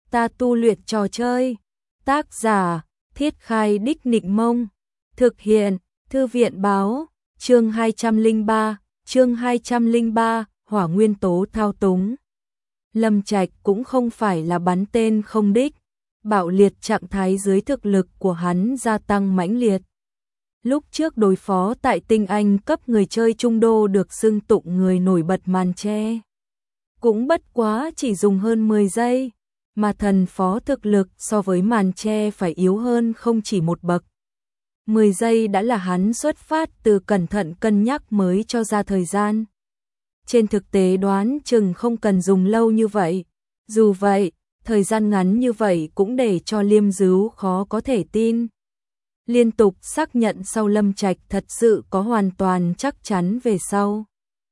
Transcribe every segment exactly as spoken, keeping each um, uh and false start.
ta tu luyện trò chơi. Tác giả, Thiết Khai Đích Nịnh Mông. Thực hiện, Thư viện báo, chương hai trăm lẻ ba, chương hai trăm lẻ ba, hỏa nguyên tố thao túng. Lâm Trạch cũng không phải là bắn tên không đích, bạo liệt trạng thái dưới thực lực của hắn gia tăng mãnh liệt. Lúc trước đối phó tại tinh anh cấp người chơi trung đô được xưng tụng người nổi bật màn che. Cũng bất quá chỉ dùng hơn mười giây, mà thần phó thực lực so với màn che phải yếu hơn không chỉ một bậc. mười giây đã là hắn xuất phát từ cẩn thận cân nhắc mới cho ra thời gian. Trên thực tế đoán chừng không cần dùng lâu như vậy. Dù vậy, thời gian ngắn như vậy cũng để cho Liêm Dứu khó có thể tin. Liên tục xác nhận sau Lâm Trạch thật sự có hoàn toàn chắc chắn về sau.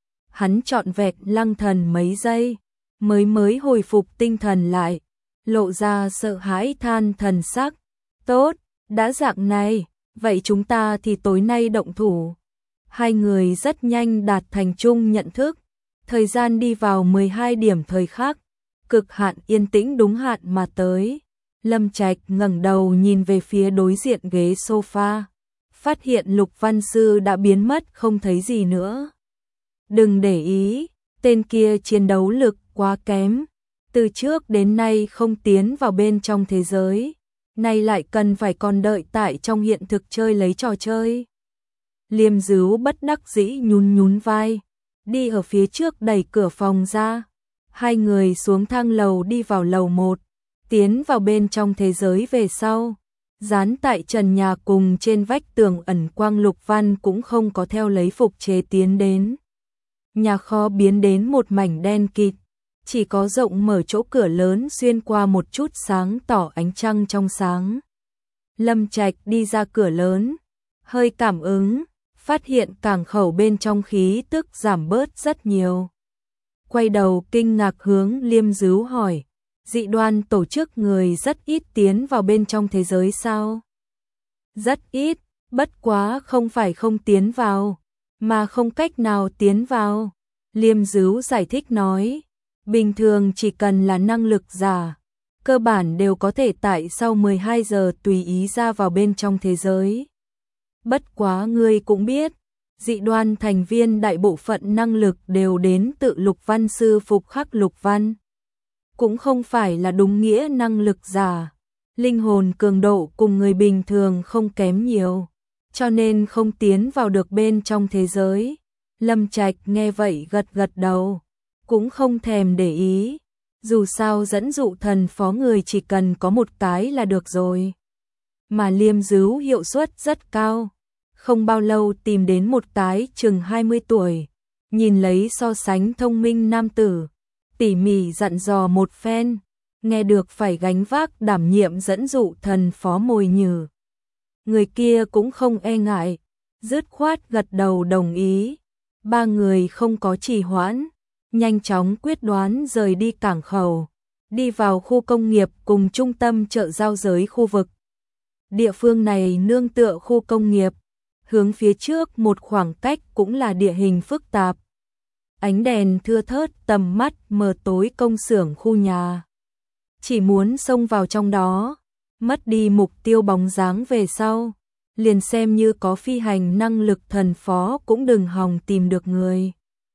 Hắn trọn vẹn lăng thần mấy giây, mới mới hồi phục tinh thần lại, lộ ra sợ hãi than thần sắc. Tốt, đã dạng này, vậy chúng ta thì tối nay động thủ. Hai người rất nhanh đạt thành chung nhận thức, thời gian đi vào mười hai điểm thời khắc, cực hạn yên tĩnh đúng hạn mà tới. Lâm Trạch ngẩng đầu nhìn về phía đối diện ghế sofa, phát hiện Lục Văn Sư đã biến mất không thấy gì nữa. Đừng để ý, tên kia chiến đấu lực quá kém, từ trước đến nay không tiến vào bên trong thế giới, nay lại cần phải còn đợi tại trong hiện thực chơi lấy trò chơi. Liêm Dứu bất đắc dĩ nhún nhún vai, đi ở phía trước đẩy cửa phòng ra. Hai người xuống thang lầu đi vào lầu một, tiến vào bên trong thế giới về sau. Dán tại trần nhà cùng trên vách tường ẩn quang Lục Văn cũng không có theo lấy phục chế tiến đến. Nhà kho biến đến một mảnh đen kịt, chỉ có rộng mở chỗ cửa lớn xuyên qua một chút sáng tỏ ánh trăng trong sáng. Lâm Trạch đi ra cửa lớn, hơi cảm ứng, phát hiện cảng khẩu bên trong khí tức giảm bớt rất nhiều. Quay đầu kinh ngạc hướng Liêm Dứu hỏi, dị đoan tổ chức người rất ít tiến vào bên trong thế giới sao? Rất ít, bất quá không phải không tiến vào, mà không cách nào tiến vào. Liêm Dứu giải thích nói, bình thường chỉ cần là năng lực giả, cơ bản đều có thể tại sau mười hai giờ tùy ý ra vào bên trong thế giới. Bất quá ngươi cũng biết, dị đoan thành viên đại bộ phận năng lực đều đến tự Lục Văn Sư phục khắc Lục Văn. Cũng không phải là đúng nghĩa năng lực giả, linh hồn cường độ cùng người bình thường không kém nhiều, cho nên không tiến vào được bên trong thế giới. Lâm Trạch nghe vậy gật gật đầu, cũng không thèm để ý, dù sao dẫn dụ thần phó người chỉ cần có một cái là được rồi. Mà Liêm Dứu hiệu suất rất cao, không bao lâu tìm đến một cái chừng hai mươi tuổi, nhìn lấy so sánh thông minh nam tử, tỉ mỉ dặn dò một phen, nghe được phải gánh vác đảm nhiệm dẫn dụ thần phó mồi nhử. Người kia cũng không e ngại, dứt khoát gật đầu đồng ý. Ba người không có trì hoãn, nhanh chóng quyết đoán rời đi cảng khẩu, đi vào khu công nghiệp cùng trung tâm chợ giao giới khu vực. Địa phương này nương tựa khu công nghiệp, hướng phía trước một khoảng cách cũng là địa hình phức tạp. Ánh đèn thưa thớt tầm mắt mờ tối công xưởng khu nhà. Chỉ muốn xông vào trong đó, mất đi mục tiêu bóng dáng về sau, liền xem như có phi hành năng lực thần phó cũng đừng hòng tìm được người.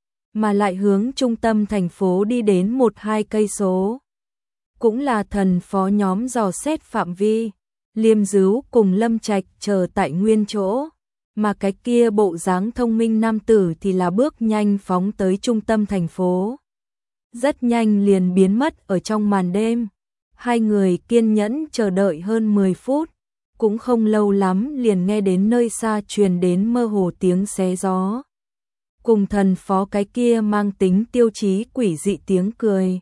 Mà lại hướng trung tâm thành phố đi đến một hai cây số. Cũng là thần phó nhóm dò xét phạm vi. Liêm Dứu cùng Lâm Trạch chờ tại nguyên chỗ, mà cái kia bộ dáng thông minh nam tử thì là bước nhanh phóng tới trung tâm thành phố. Rất nhanh liền biến mất ở trong màn đêm. Hai người kiên nhẫn chờ đợi hơn mười phút, cũng không lâu lắm liền nghe đến nơi xa truyền đến mơ hồ tiếng xé gió. Cùng thần phó cái kia mang tính tiêu chí quỷ dị tiếng cười.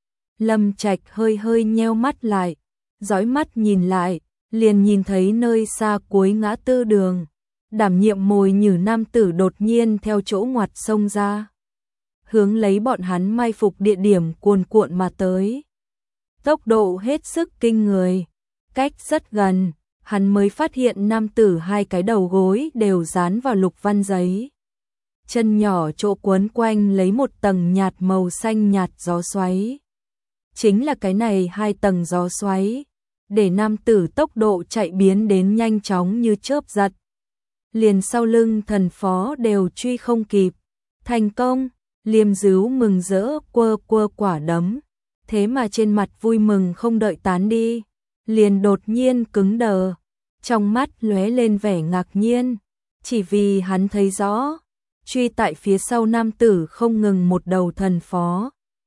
Lâm Trạch hơi hơi nheo mắt lại, dõi mắt nhìn lại, liền nhìn thấy nơi xa cuối ngã tư đường, đảm nhiệm mồi nhử nam tử đột nhiên theo chỗ ngoặt xông ra, hướng lấy bọn hắn mai phục địa điểm cuồn cuộn mà tới. Tốc độ hết sức kinh người, cách rất gần, hắn mới phát hiện nam tử hai cái đầu gối đều dán vào Lục Văn giấy. Chân nhỏ chỗ quấn quanh lấy một tầng nhạt màu xanh nhạt gió xoáy. chính là cái này hai tầng gió xoáy, để nam tử tốc độ chạy biến đến nhanh chóng như chớp giật. Liền sau lưng thần phó đều truy không kịp. Thành công, Liêm Dứu mừng rỡ quơ quơ quả đấm, thế mà trên mặt vui mừng không đợi tán đi, liền đột nhiên cứng đờ, trong mắt lóe lên vẻ ngạc nhiên, chỉ vì hắn thấy rõ, truy tại phía sau nam tử không ngừng một đầu thần phó,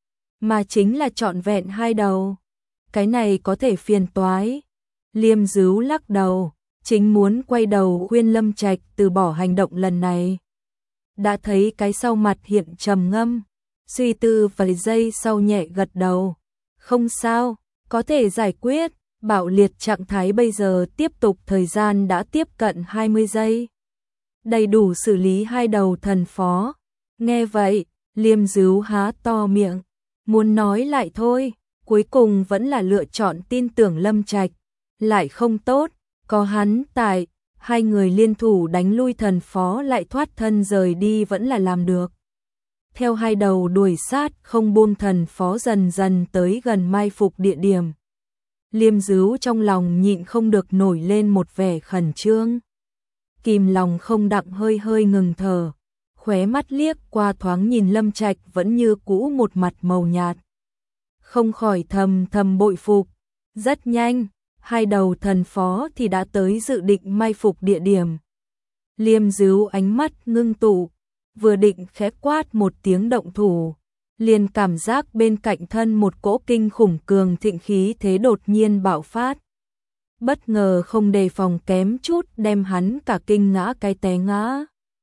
mà chính là trọn vẹn hai đầu. Cái này có thể phiền toái. Liêm Dứu lắc đầu, chính muốn quay đầu khuyên Lâm Trạch từ bỏ hành động lần này. Đã thấy cái sau mặt hiện trầm ngâm, suy tư vài giây sau nhẹ gật đầu. Không sao, có thể giải quyết, bạo liệt trạng thái bây giờ tiếp tục thời gian đã tiếp cận hai mươi giây. Đầy đủ xử lý hai đầu thần phó. Nghe vậy, Liêm Dứu há to miệng, muốn nói lại thôi, cuối cùng vẫn là lựa chọn tin tưởng Lâm Trạch. Lại không tốt, có hắn tại, hai người liên thủ đánh lui thần phó lại thoát thân rời đi vẫn là làm được. Theo hai đầu đuổi sát không buông thần phó dần dần tới gần mai phục địa điểm. Liêm Dứu trong lòng nhịn không được nổi lên một vẻ khẩn trương. Kìm lòng không đặng hơi hơi ngừng thở, khóe mắt liếc qua thoáng nhìn Lâm Trạch vẫn như cũ một mặt màu nhạt. Không khỏi thầm thầm bội phục, rất nhanh, hai đầu thần phó thì đã tới dự định mai phục địa điểm. Liêm Dứu ánh mắt ngưng tụ, vừa định khẽ quát một tiếng động thủ, liền cảm giác bên cạnh thân một cỗ kinh khủng cường thịnh khí thế đột nhiên bạo phát. Bất ngờ không đề phòng kém chút đem hắn cả kinh ngã cái té ngã.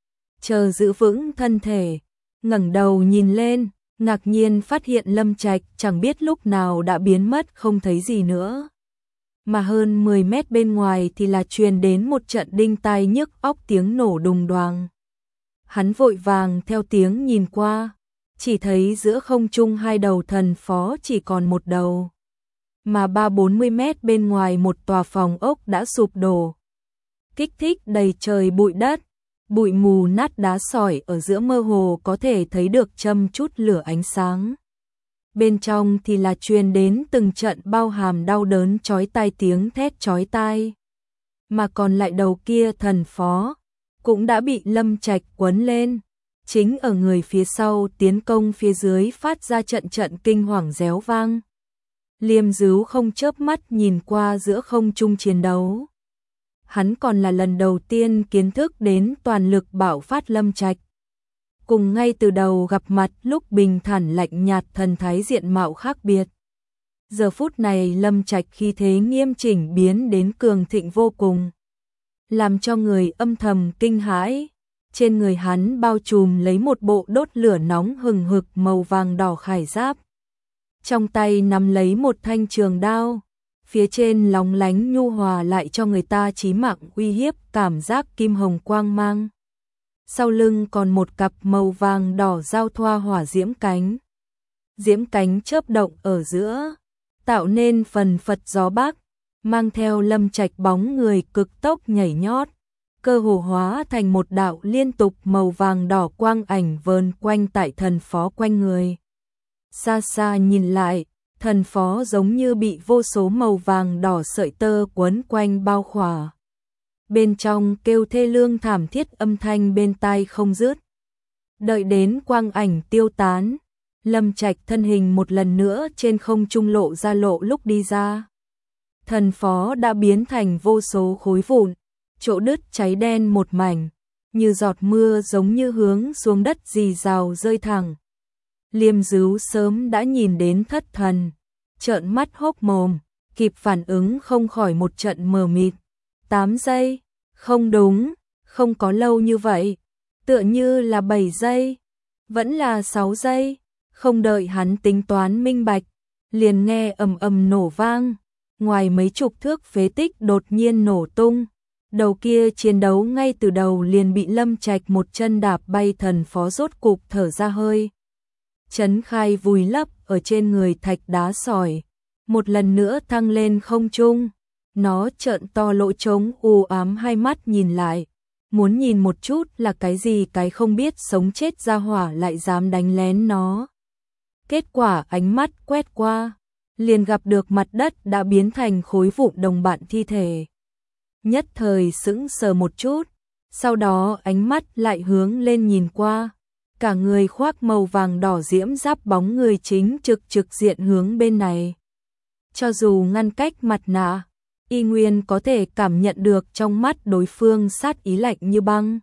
Chờ giữ vững thân thể, ngẩng đầu nhìn lên, ngạc nhiên phát hiện Lâm Trạch chẳng biết lúc nào đã biến mất không thấy gì nữa. Mà hơn mười mét bên ngoài thì là truyền đến một trận đinh tai nhức óc tiếng nổ đùng đoàng. Hắn vội vàng theo tiếng nhìn qua, chỉ thấy giữa không trung hai đầu thần phó chỉ còn một đầu. Mà ba bốn mươi mét bên ngoài một tòa phòng ốc đã sụp đổ. Kích thích đầy trời bụi đất, bụi mù nát đá sỏi ở giữa mơ hồ có thể thấy được châm chút lửa ánh sáng. Bên trong thì là truyền đến từng trận bao hàm đau đớn chói tai tiếng thét chói tai. Mà còn lại đầu kia thần phó cũng đã bị Lâm Trạch quấn lên, chính ở người phía sau tiến công phía dưới phát ra trận trận kinh hoàng réo vang. Liêm Dứu không chớp mắt nhìn qua giữa không trung chiến đấu. Hắn còn là lần đầu tiên kiến thức đến toàn lực bạo phát Lâm Trạch. Cùng ngay từ đầu gặp mặt lúc bình thản lạnh nhạt thần thái diện mạo khác biệt. Giờ phút này Lâm Trạch khí thế nghiêm chỉnh biến đến cường thịnh vô cùng, làm cho người âm thầm kinh hãi. Trên người hắn bao trùm lấy một bộ đốt lửa nóng hừng hực màu vàng đỏ khải giáp. Trong tay nắm lấy một thanh trường đao, phía trên lóng lánh nhu hòa lại cho người ta chí mạng uy hiếp cảm giác kim hồng quang mang. Sau lưng còn một cặp màu vàng đỏ giao thoa hỏa diễm cánh. Diễm cánh chớp động ở giữa, tạo nên phần phật gió bắc, mang theo Lâm Trạch bóng người cực tốc nhảy nhót, cơ hồ hóa thành một đạo liên tục màu vàng đỏ quang ảnh vờn quanh tại thần phó quanh người. Xa xa nhìn lại, thần phó giống như bị vô số màu vàng đỏ sợi tơ quấn quanh bao khỏa. Bên trong kêu thê lương thảm thiết âm thanh bên tai không dứt. Đợi đến quang ảnh tiêu tán, Lâm Trạch thân hình một lần nữa trên không trung lộ ra lộ lúc đi ra. Thần phó đã biến thành vô số khối vụn, chỗ đứt cháy đen một mảnh, như giọt mưa giống như hướng xuống đất rì rào rơi thẳng. Liêm Dứu sớm đã nhìn đến thất thần, trợn mắt hốc mồm, kịp phản ứng không khỏi một trận mờ mịt. Tám giây, không đúng, không có lâu như vậy, tựa như là bảy giây, vẫn là sáu giây, không đợi hắn tính toán minh bạch, liền nghe ầm ầm nổ vang, ngoài mấy chục thước phế tích đột nhiên nổ tung. Đầu kia chiến đấu ngay từ đầu liền bị Lâm Trạch một chân đạp bay, thần phó rốt cục thở ra hơi. Chấn khai vùi lấp ở trên người thạch đá sỏi, một lần nữa thăng lên không trung. Nó trợn to lỗ trống u ám hai mắt nhìn lại, muốn nhìn một chút là cái gì cái không biết sống chết ra hỏa lại dám đánh lén nó. Kết quả ánh mắt quét qua, liền gặp được mặt đất đã biến thành khối vụn đồng bạn thi thể. Nhất thời sững sờ một chút, sau đó ánh mắt lại hướng lên nhìn qua, cả người khoác màu vàng đỏ diễm giáp bóng người chính trực trực diện hướng bên này. Cho dù ngăn cách mặt nạ, y nguyên có thể cảm nhận được trong mắt đối phương sát ý lạnh như băng.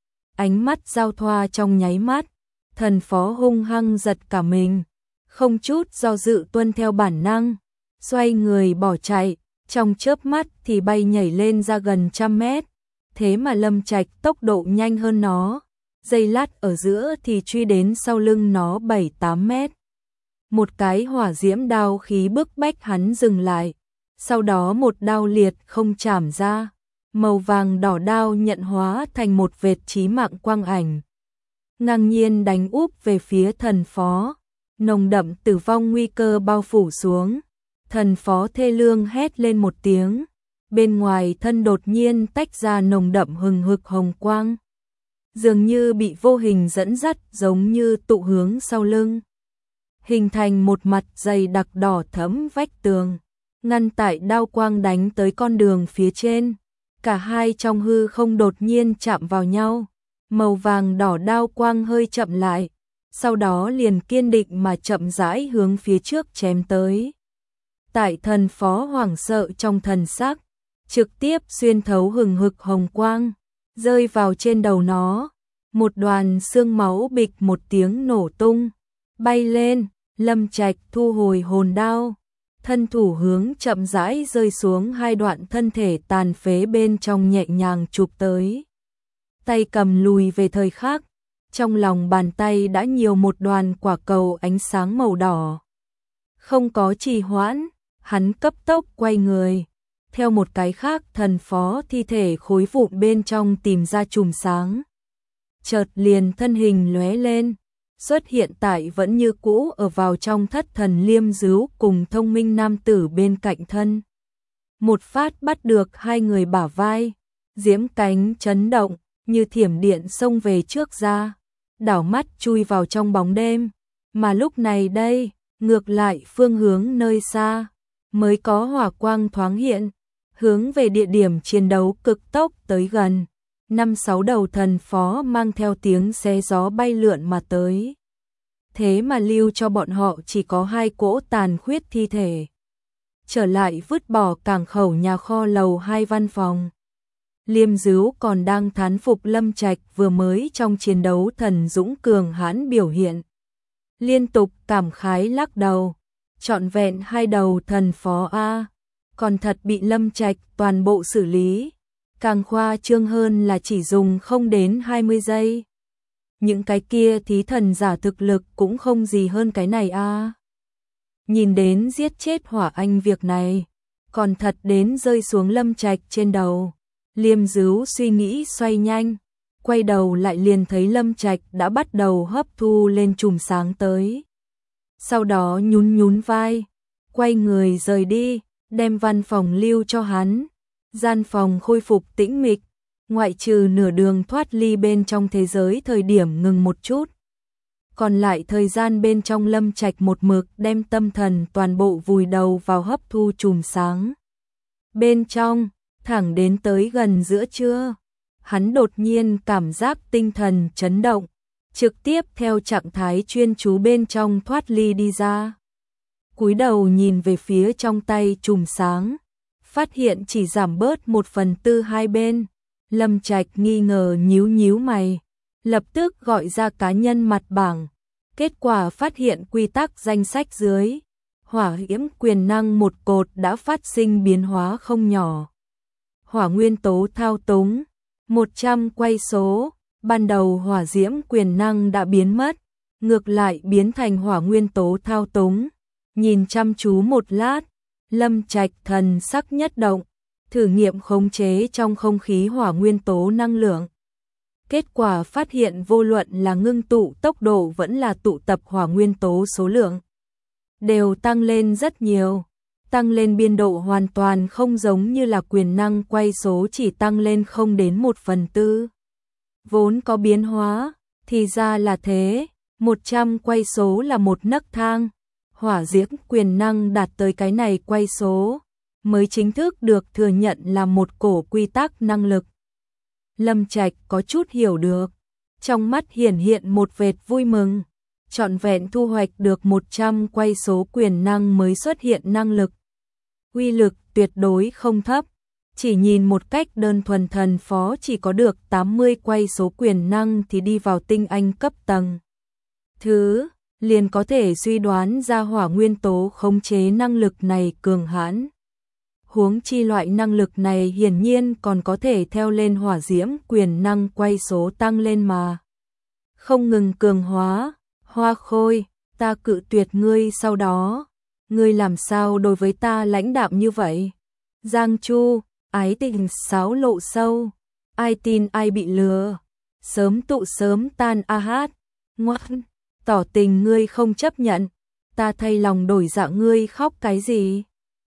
Ánh mắt giao thoa trong nháy mắt, thần phó hung hăng giật cả mình, không chút do dự tuân theo bản năng, xoay người bỏ chạy, trong chớp mắt thì bay nhảy lên ra gần trăm mét. Thế mà Lâm Trạch tốc độ nhanh hơn nó, giây lát ở giữa thì truy đến sau lưng nó bảy tám mét. Một cái hỏa diễm đao khí bức bách hắn dừng lại, sau đó một đao liệt không chảm ra, màu vàng đỏ đao nhận hóa thành một vệt chí mạng quang ảnh. Ngang nhiên đánh úp về phía thần phó, nồng đậm tử vong nguy cơ bao phủ xuống. Thần phó thê lương hét lên một tiếng, bên ngoài thân đột nhiên tách ra nồng đậm hừng hực hồng quang, dường như bị vô hình dẫn dắt, giống như tụ hướng sau lưng, hình thành một mặt dày đặc đỏ thẫm vách tường, ngăn tại đao quang đánh tới con đường phía trên. Cả hai trong hư không đột nhiên chạm vào nhau, màu vàng đỏ đao quang hơi chậm lại, sau đó liền kiên định mà chậm rãi hướng phía trước chém tới. Tại thần phó hoảng sợ trong thần sắc, trực tiếp xuyên thấu hừng hực hồng quang, rơi vào trên đầu nó. Một đoàn xương máu bịch một tiếng nổ tung, bay lên. Lâm Trạch thu hồi hồn đao, thân thủ hướng chậm rãi rơi xuống hai đoạn thân thể tàn phế bên trong, nhẹ nhàng chụp tới. Tay cầm lùi về thời khắc, trong lòng bàn tay đã nhiều một đoàn quả cầu ánh sáng màu đỏ. Không có trì hoãn, hắn cấp tốc quay người, theo một cái khác thần phó thi thể khối vụn bên trong tìm ra chùm sáng. Chợt liền thân hình lóe lên, xuất hiện tại vẫn như cũ ở vào trong thất thần Liêm Dứu cùng thông minh nam tử bên cạnh thân. Một phát bắt được hai người bả vai, diễm cánh chấn động, như thiểm điện xông về trước ra, đảo mắt chui vào trong bóng đêm. Mà lúc này đây, ngược lại phương hướng nơi xa, mới có hỏa quang thoáng hiện, hướng về địa điểm chiến đấu cực tốc tới gần. Năm sáu đầu thần phó mang theo tiếng xé gió bay lượn mà tới. Thế mà lưu cho bọn họ chỉ có hai cỗ tàn khuyết thi thể. Trở lại vứt bỏ cảng khẩu nhà kho lầu hai văn phòng. Liêm Dứu còn đang thán phục Lâm Trạch vừa mới trong chiến đấu thần dũng cường hãn biểu hiện. Liên tục cảm khái lắc đầu. Trọn vẹn hai đầu thần phó A, còn thật bị Lâm Trạch toàn bộ xử lý. Càng khoa trương hơn là chỉ dùng không đến hai mươi giây. Những cái kia thí thần giả thực lực cũng không gì hơn cái này a. Nhìn đến giết chết Hỏa Anh việc này, còn thật đến rơi xuống Lâm Trạch trên đầu. Liêm Dứu suy nghĩ xoay nhanh, quay đầu lại liền thấy Lâm Trạch đã bắt đầu hấp thu lên chùm sáng tới. Sau đó nhún nhún vai, quay người rời đi, đem văn phòng lưu cho hắn. Gian phòng khôi phục tĩnh mịch, ngoại trừ nửa đường thoát ly bên trong thế giới thời điểm ngừng một chút. Còn lại thời gian bên trong Lâm Trạch một mực đem tâm thần toàn bộ vùi đầu vào hấp thu chùm sáng. Bên trong, thẳng đến tới gần giữa trưa, hắn đột nhiên cảm giác tinh thần chấn động, trực tiếp theo trạng thái chuyên chú bên trong thoát ly đi ra. Cúi đầu nhìn về phía trong tay chùm sáng, phát hiện chỉ giảm bớt một phần tư hai bên. Lâm Trạch nghi ngờ nhíu nhíu mày, lập tức gọi ra cá nhân mặt bảng. Kết quả phát hiện quy tắc danh sách dưới, hỏa diễm quyền năng một cột đã phát sinh biến hóa không nhỏ. Hỏa nguyên tố thao túng, một trăm quay số, ban đầu hỏa diễm quyền năng đã biến mất, ngược lại biến thành hỏa nguyên tố thao túng. Nhìn chăm chú một lát, Lâm Trạch thần sắc nhất động, thử nghiệm khống chế trong không khí hỏa nguyên tố năng lượng. Kết quả phát hiện vô luận là ngưng tụ tốc độ vẫn là tụ tập hỏa nguyên tố số lượng, đều tăng lên rất nhiều. Tăng lên biên độ hoàn toàn không giống như là quyền năng quay số chỉ tăng lên không đến một phần tư. Vốn có biến hóa, thì ra là thế, một trăm quay số là một nấc thang. hỏa diễm quyền năng đạt tới cái này quay số, mới chính thức được thừa nhận là một cổ quy tắc năng lực. Lâm Trạch có chút hiểu được, trong mắt hiển hiện một vệt vui mừng, trọn vẹn thu hoạch được một trăm quay số quyền năng mới xuất hiện năng lực. Uy lực tuyệt đối không thấp, chỉ nhìn một cách đơn thuần thần phó chỉ có được tám mươi quay số quyền năng thì đi vào tinh anh cấp tầng. Thứ, liền có thể suy đoán ra hỏa nguyên tố khống chế năng lực này cường hãn. Huống chi loại năng lực này hiển nhiên còn có thể theo lên hỏa diễm quyền năng quay số tăng lên mà. Không ngừng cường hóa, Hoa Khôi, ta cự tuyệt ngươi sau đó. Ngươi làm sao đối với ta lãnh đạm như vậy? Giang Chu, ái tình sáo lộ sâu, ai tin ai bị lừa, sớm tụ sớm tan a hát, ngoan, tỏ tình ngươi không chấp nhận, ta thay lòng đổi dạ ngươi khóc cái gì?